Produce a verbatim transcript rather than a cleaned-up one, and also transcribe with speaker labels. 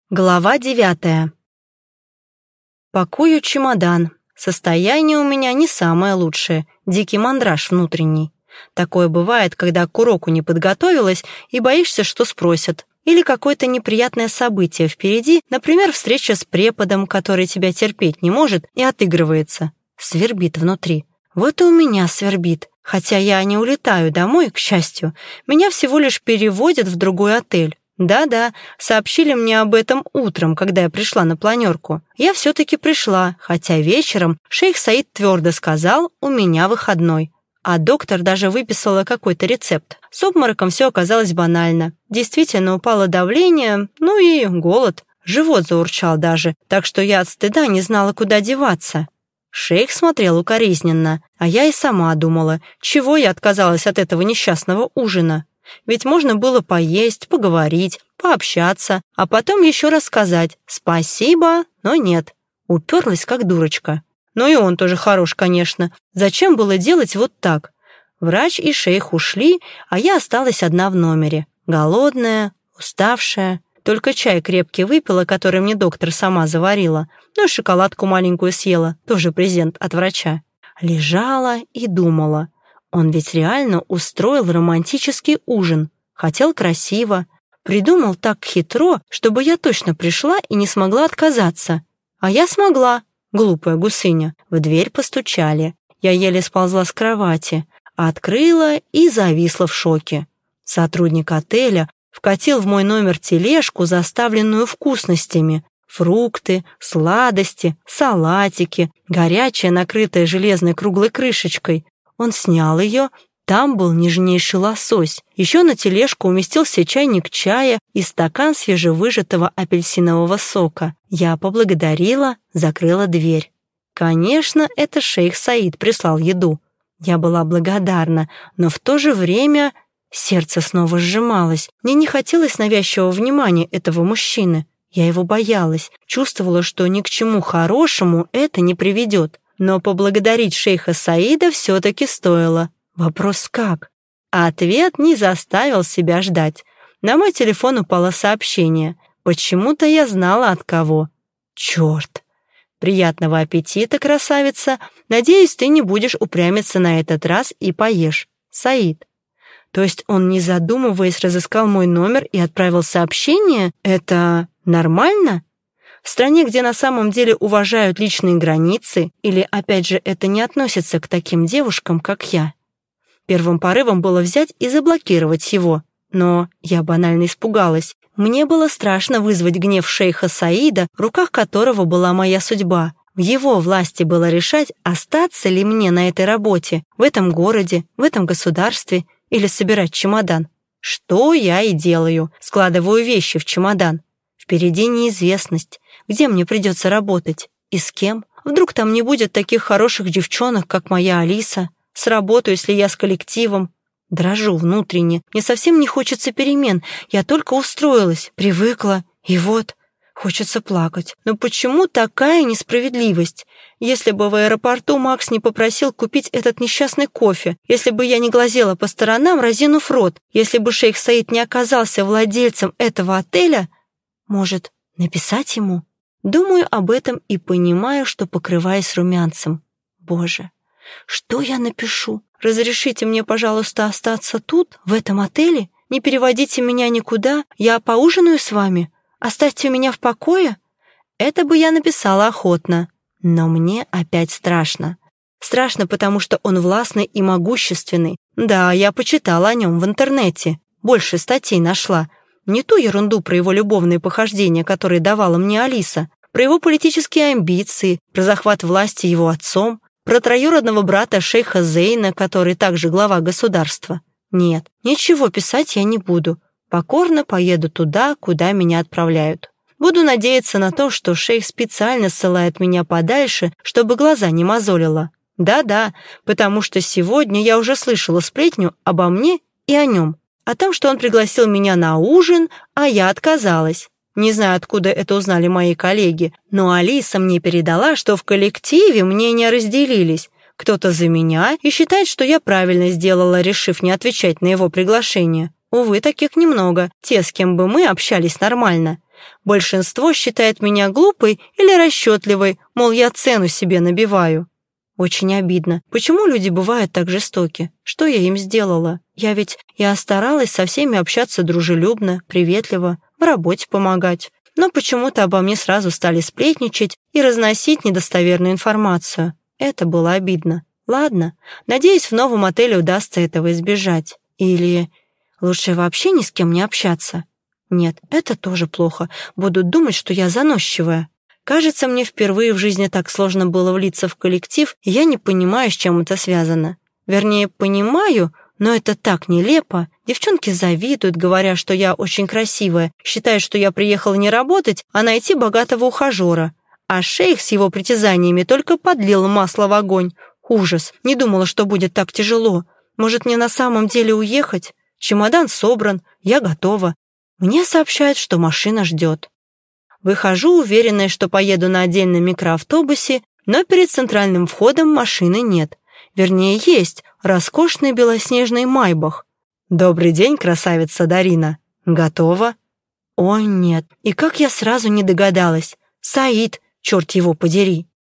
Speaker 1: Глава девятая. Пакую чемодан. Состояние у меня не самое лучшее, дикий мандраж внутренний. Такое бывает, когда к уроку не подготовилась и боишься, что спросят. Или какое-то неприятное событие впереди, например, встреча с преподом, который тебя терпеть не может и отыгрывается. Свербит внутри. Вот и у меня свербит. Хотя я не улетаю домой, к счастью. Меня всего лишь переводят в другой отель. Да-да, сообщили мне об этом утром, когда я пришла на планерку. Я все-таки пришла, хотя вечером шейх Саид твердо сказал, у меня выходной. А доктор даже выписала какой-то рецепт. С обмороком все оказалось банально. Действительно упало давление, ну и голод. Живот заурчал даже, так что я от стыда не знала, куда деваться. Шейх смотрел укоризненно, а я и сама думала, чего я отказалась от этого несчастного ужина. Ведь можно было поесть, поговорить, пообщаться, а потом еще раз сказать «спасибо», но нет. Уперлась, как дурочка. Но и он тоже хорош, конечно. Зачем было делать вот так? Врач и шейх ушли, а я осталась одна в номере. Голодная, уставшая. Только чай крепкий выпила, который мне доктор сама заварила. Ну и шоколадку маленькую съела, тоже презент от врача. Лежала и думала. Он ведь реально устроил романтический ужин. Хотел красиво. Придумал так хитро, чтобы я точно пришла и не смогла отказаться. А я смогла, глупая гусыня. В дверь постучали. Я еле сползла с кровати. Открыла и зависла в шоке. Сотрудник отеля вкатил в мой номер тележку, заставленную вкусностями. Фрукты, сладости, салатики, горячая, накрытая железной круглой крышечкой. Он снял ее, там был нежнейший лосось. Еще на тележку уместился чайник чая и стакан свежевыжатого апельсинового сока. Я поблагодарила, закрыла дверь. Конечно, это шейх Саид прислал еду. Я была благодарна, но в то же время сердце снова сжималось. Мне не хотелось навязчивого внимания этого мужчины. Я его боялась, чувствовала, что ни к чему хорошему это не приведет. Но поблагодарить шейха Саида все-таки стоило. Вопрос как? А ответ не заставил себя ждать. На мой телефон упало сообщение. Почему-то я знала от кого. Черт! Приятного аппетита, красавица. Надеюсь, ты не будешь упрямиться на этот раз и поешь. Саид. То есть он, не задумываясь, разыскал мой номер и отправил сообщение? Это нормально? В стране, где на самом деле уважают личные границы, или, опять же, это не относится к таким девушкам, как я. Первым порывом было взять и заблокировать его, но я банально испугалась. Мне было страшно вызвать гнев шейха Саида, в руках которого была моя судьба. В его власти было решать, остаться ли мне на этой работе, в этом городе, в этом государстве, или собирать чемодан. Что я и делаю, складываю вещи в чемодан. Впереди неизвестность. Где мне придется работать? И с кем? Вдруг там не будет таких хороших девчонок, как моя Алиса? Сработаюсь ли я с коллективом? Дрожу внутренне. Мне совсем не хочется перемен. Я только устроилась, привыкла. И вот, хочется плакать. Но почему такая несправедливость? Если бы в аэропорту Макс не попросил купить этот несчастный кофе, если бы я не глазела по сторонам, разинув рот, если бы шейх Саид не оказался владельцем этого отеля, может, написать ему? Думаю об этом и понимаю, что покрываюсь румянцем. Боже, что я напишу? Разрешите мне, пожалуйста, остаться тут, в этом отеле? Не переводите меня никуда? Я поужинаю с вами? Оставьте меня в покое? Это бы я написала охотно. Но мне опять страшно. Страшно, потому что он властный и могущественный. Да, я почитала о нем в интернете. Больше статей нашла. Не ту ерунду про его любовные похождения, которые давала мне Алиса, про его политические амбиции, про захват власти его отцом, про троюродного брата шейха Зейна, который также глава государства. Нет, ничего писать я не буду. Покорно поеду туда, куда меня отправляют. Буду надеяться на то, что шейх специально ссылает меня подальше, чтобы глаза не мозолило. Да-да, потому что сегодня я уже слышала сплетню обо мне и о нем. О том, что он пригласил меня на ужин, а я отказалась. Не знаю, откуда это узнали мои коллеги, но Алиса мне передала, что в коллективе мнения разделились. Кто-то за меня и считает, что я правильно сделала, решив не отвечать на его приглашение. Увы, таких немного, те, с кем бы мы общались нормально. Большинство считает меня глупой или расчетливой, мол, я цену себе набиваю. Очень обидно. Почему люди бывают так жестоки? Что я им сделала? Я ведь я старалась со всеми общаться дружелюбно, приветливо, в работе помогать. Но почему-то обо мне сразу стали сплетничать и разносить недостоверную информацию. Это было обидно. Ладно, надеюсь, в новом отеле удастся этого избежать. Или лучше вообще ни с кем не общаться? Нет, это тоже плохо. Будут думать, что я заносчивая. Кажется, мне впервые в жизни так сложно было влиться в коллектив, и я не понимаю, с чем это связано. Вернее, понимаю, но это так нелепо. Девчонки завидуют, говоря, что я очень красивая, считают, что я приехала не работать, а найти богатого ухажера. А шейх с его притязаниями только подлил масло в огонь. Ужас, не думала, что будет так тяжело. Может, мне на самом деле уехать? Чемодан собран, я готова. Мне сообщают, что машина ждет. Выхожу, уверенная, что поеду на отдельном микроавтобусе, но перед центральным входом машины нет. Вернее, есть роскошный белоснежный майбах. «Добрый день, красавица Дарина. Готова?» О, нет. И как я сразу не догадалась. Саид, черт его подери.